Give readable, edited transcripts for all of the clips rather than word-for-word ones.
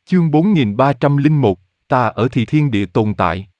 Chương 4301, ta ở thì thiên địa tồn tại.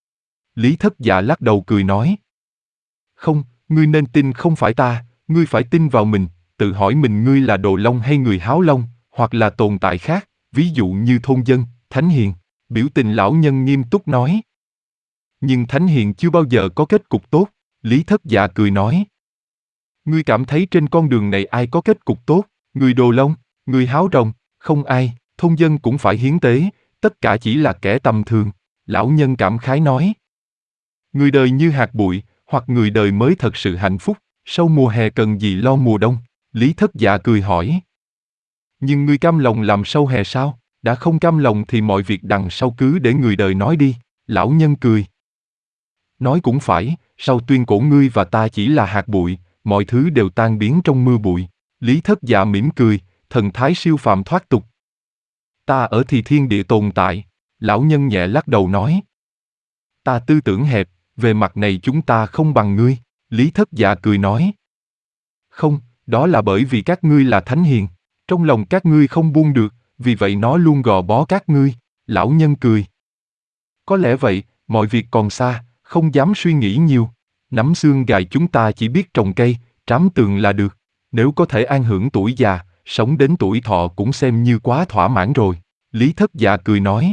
Lý Thất Dạ lắc đầu cười nói. Không, ngươi nên tin không phải ta, ngươi phải tin vào mình, tự hỏi mình ngươi là Đồ Long hay người Háo Long, hoặc là tồn tại khác, ví dụ như thôn dân, thánh hiền. Biểu tình lão nhân nghiêm túc nói. Nhưng thánh hiền chưa bao giờ có kết cục tốt, Lý Thất Dạ cười nói. Ngươi cảm thấy trên con đường này ai có kết cục tốt, người Đồ Long, người Háo Rồng, không ai, thôn dân cũng phải hiến tế, tất cả chỉ là kẻ tầm thường, lão nhân cảm khái nói. Người đời như hạt bụi, hoặc người đời mới thật sự hạnh phúc, sau mùa hè cần gì lo mùa đông, Lý Thất Dạ cười hỏi. Nhưng ngươi cam lòng làm sau hè sao, đã không cam lòng thì mọi việc đằng sau cứ để người đời nói đi, lão nhân cười. Nói cũng phải, sau tuyên cổ ngươi và ta chỉ là hạt bụi, mọi thứ đều tan biến trong mưa bụi. Lý Thất Dạ mỉm cười, thần thái siêu phàm thoát tục. Ta ở thì thiên địa tồn tại, lão nhân nhẹ lắc đầu nói. Ta tư tưởng hẹp, về mặt này chúng ta không bằng ngươi, Lý Thất Dạ cười nói. Không, đó là bởi vì các ngươi là thánh hiền, trong lòng các ngươi không buông được, vì vậy nó luôn gò bó các ngươi, lão nhân cười. Có lẽ vậy, mọi việc còn xa, không dám suy nghĩ nhiều. Nắm xương gài chúng ta chỉ biết trồng cây, trám tường là được. Nếu có thể an hưởng tuổi già, sống đến tuổi thọ cũng xem như quá thỏa mãn rồi. Lý Thất Dạ cười nói.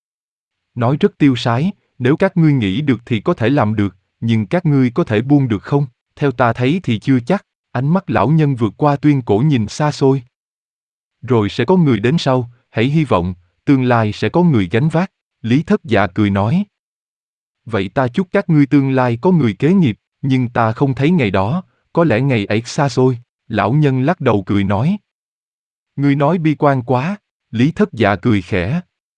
Nói rất tiêu sái, nếu các ngươi nghĩ được thì có thể làm được, nhưng các ngươi có thể buông được không? Theo ta thấy thì chưa chắc. Ánh mắt lão nhân vượt qua tuyên cổ nhìn xa xôi. Rồi sẽ có người đến sau, hãy hy vọng, tương lai sẽ có người gánh vác. Lý Thất Dạ cười nói. Vậy ta chúc các ngươi tương lai có người kế nghiệp, nhưng ta không thấy ngày đó, có lẽ ngày ấy xa xôi. Lão nhân lắc đầu cười nói. Ngươi nói bi quan quá, Lý Thất Dạ cười khẽ.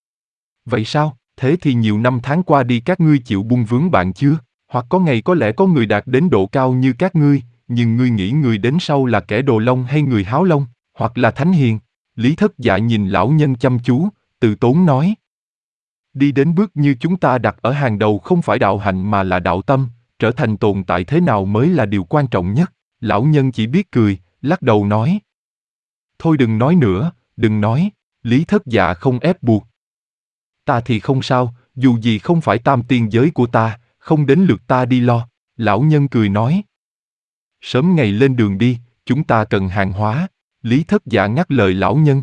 Vậy sao, thế thì nhiều năm tháng qua đi các ngươi chịu buông vướng bạn chưa? Hoặc có ngày có lẽ có người đạt đến độ cao như các ngươi, nhưng ngươi nghĩ người đến sau là kẻ Đồ Long hay người Háo Long, hoặc là thánh hiền? Lý Thất Dạ nhìn lão nhân chăm chú, từ tốn nói. Đi đến bước như chúng ta đặt ở hàng đầu không phải đạo hạnh mà là đạo tâm, trở thành tồn tại thế nào mới là điều quan trọng nhất. Lão nhân chỉ biết cười, lắc đầu nói. Thôi đừng nói nữa, đừng nói, Lý Thất Dạ không ép buộc. Ta thì không sao, dù gì không phải tam tiên giới của ta, không đến lượt ta đi lo, lão nhân cười nói. Sớm ngày lên đường đi, chúng ta cần hàng hóa, Lý Thất Dạ ngắt lời lão nhân.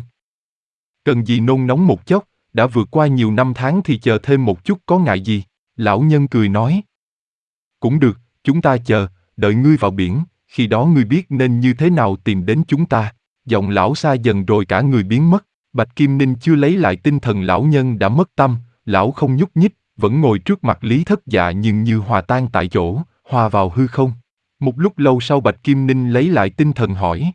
Cần gì nôn nóng một chốc, đã vượt qua nhiều năm tháng thì chờ thêm một chút có ngại gì, lão nhân cười nói. Cũng được, chúng ta chờ, đợi ngươi vào biển, khi đó ngươi biết nên như thế nào tìm đến chúng ta. Giọng lão xa dần rồi cả người biến mất, Bạch Kim Ninh chưa lấy lại tinh thần lão nhân đã mất tâm, lão không nhúc nhích, vẫn ngồi trước mặt Lý Thất Dạ nhưng như hòa tan tại chỗ, hòa vào hư không. Một lúc lâu sau Bạch Kim Ninh lấy lại tinh thần hỏi.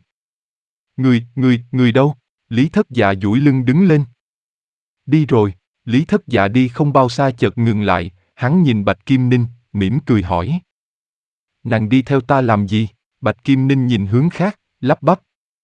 Người đâu? Lý Thất Dạ duỗi lưng đứng lên. Đi rồi, Lý Thất Dạ đi không bao xa chợt ngừng lại, hắn nhìn Bạch Kim Ninh, mỉm cười hỏi. Nàng đi theo ta làm gì? Bạch Kim Ninh nhìn hướng khác, lắp bắp.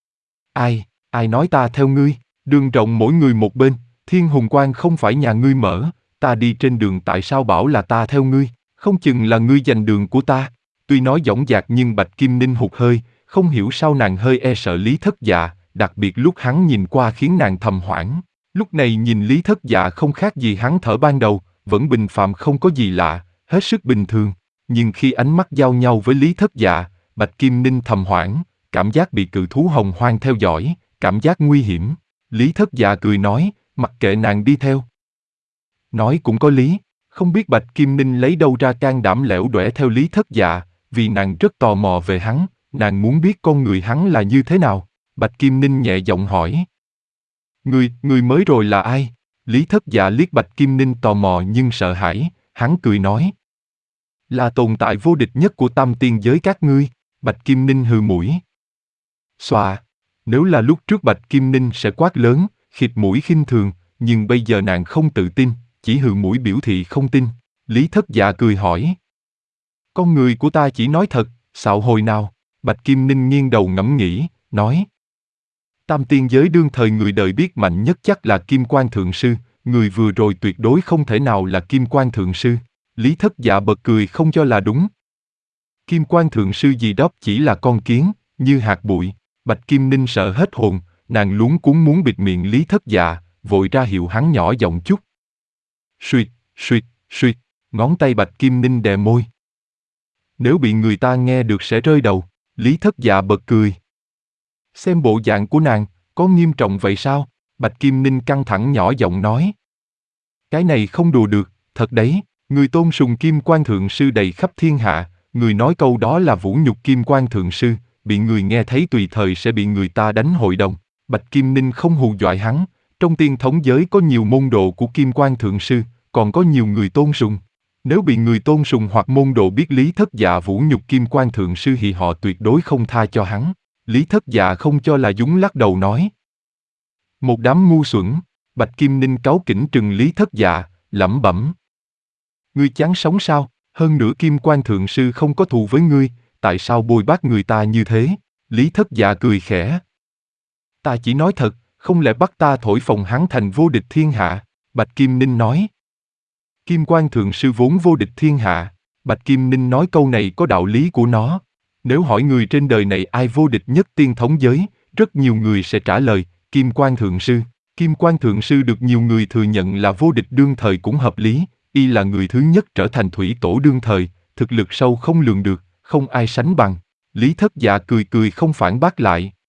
Ai nói ta theo ngươi? Đường rộng mỗi người một bên, Thiên Hùng Quan không phải nhà ngươi mở, ta đi trên đường tại sao bảo là ta theo ngươi, không chừng là ngươi giành đường của ta. Tuy nói dõng dạc nhưng Bạch Kim Ninh hụt hơi, không hiểu sao nàng hơi e sợ Lý Thất Dạ, đặc biệt lúc hắn nhìn qua khiến nàng thầm hoảng. Lúc này nhìn Lý Thất Dạ không khác gì hắn thở ban đầu, vẫn bình phàm không có gì lạ, hết sức bình thường. Nhưng khi ánh mắt giao nhau với Lý Thất Dạ, Bạch Kim Ninh thầm hoảng, cảm giác bị cự thú hồng hoang theo dõi, cảm giác nguy hiểm. Lý Thất Dạ cười nói, mặc kệ nàng đi theo. Nói cũng có lý, không biết Bạch Kim Ninh lấy đâu ra can đảm lẻo đẻo theo Lý Thất Dạ, vì nàng rất tò mò về hắn, nàng muốn biết con người hắn là như thế nào. Bạch Kim Ninh nhẹ giọng hỏi. Người mới rồi là ai? Lý Thất Dạ liếc Bạch Kim Ninh tò mò nhưng sợ hãi, hắn cười nói. Là tồn tại vô địch nhất của tam tiên giới các ngươi. Bạch Kim Ninh hừ mũi. Xòa, nếu là lúc trước Bạch Kim Ninh sẽ quát lớn, khịt mũi khinh thường, nhưng bây giờ nàng không tự tin, chỉ hừ mũi biểu thị không tin. Lý Thất Dạ cười hỏi. Con người của ta chỉ nói thật, xạo hồi nào? Bạch Kim Ninh nghiêng đầu ngẫm nghĩ, nói. Tam tiên giới đương thời người đời biết mạnh nhất chắc là Kim Quan Thượng Sư, người vừa rồi tuyệt đối không thể nào là Kim Quan Thượng Sư. Lý Thất Dạ bật cười không cho là đúng. Kim Quan Thượng Sư gì đó chỉ là con kiến, như hạt bụi. Bạch Kim Ninh sợ hết hồn, nàng luống cuống muốn bịt miệng Lý Thất Dạ, vội ra hiệu hắn nhỏ giọng chút. Suýt, suýt, suýt, ngón tay Bạch Kim Ninh đè môi. Nếu bị người ta nghe được sẽ rơi đầu. Lý Thất Dạ bật cười. Xem bộ dạng của nàng, có nghiêm trọng vậy sao? Bạch Kim Ninh căng thẳng nhỏ giọng nói. Cái này không đùa được, thật đấy, người tôn sùng Kim Quan Thượng Sư đầy khắp thiên hạ, người nói câu đó là vũ nhục Kim Quan Thượng Sư, bị người nghe thấy tùy thời sẽ bị người ta đánh hội đồng. Bạch Kim Ninh không hù dọa hắn, trong tiên thống giới có nhiều môn đồ của Kim Quan Thượng Sư, còn có nhiều người tôn sùng. Nếu bị người tôn sùng hoặc môn đồ biết Lý Thất Dạ vũ nhục Kim Quan Thượng Sư thì họ tuyệt đối không tha cho hắn. Lý Thất Dạ không cho là đúng lắc đầu nói. Một đám ngu xuẩn. Bạch Kim Ninh cáu kỉnh trừng Lý Thất Dạ, lẩm bẩm. Ngươi chán sống sao? Hơn nữa Kim Quan Thượng Sư không có thù với ngươi, tại sao bôi bác người ta như thế? Lý Thất Dạ cười khẽ. Ta chỉ nói thật, không lẽ bắt ta thổi phồng hắn thành vô địch thiên hạ? Bạch Kim Ninh nói. Kim Quan Thượng Sư vốn vô địch thiên hạ. Bạch Kim Ninh nói câu này có đạo lý của nó. Nếu hỏi người trên đời này ai vô địch nhất tiên thống giới, rất nhiều người sẽ trả lời, Kim Quan Thượng Sư. Kim Quan Thượng Sư được nhiều người thừa nhận là vô địch đương thời cũng hợp lý, y là người thứ nhất trở thành thủy tổ đương thời, thực lực sâu không lường được, không ai sánh bằng. Lý Thất Dạ cười cười không phản bác lại.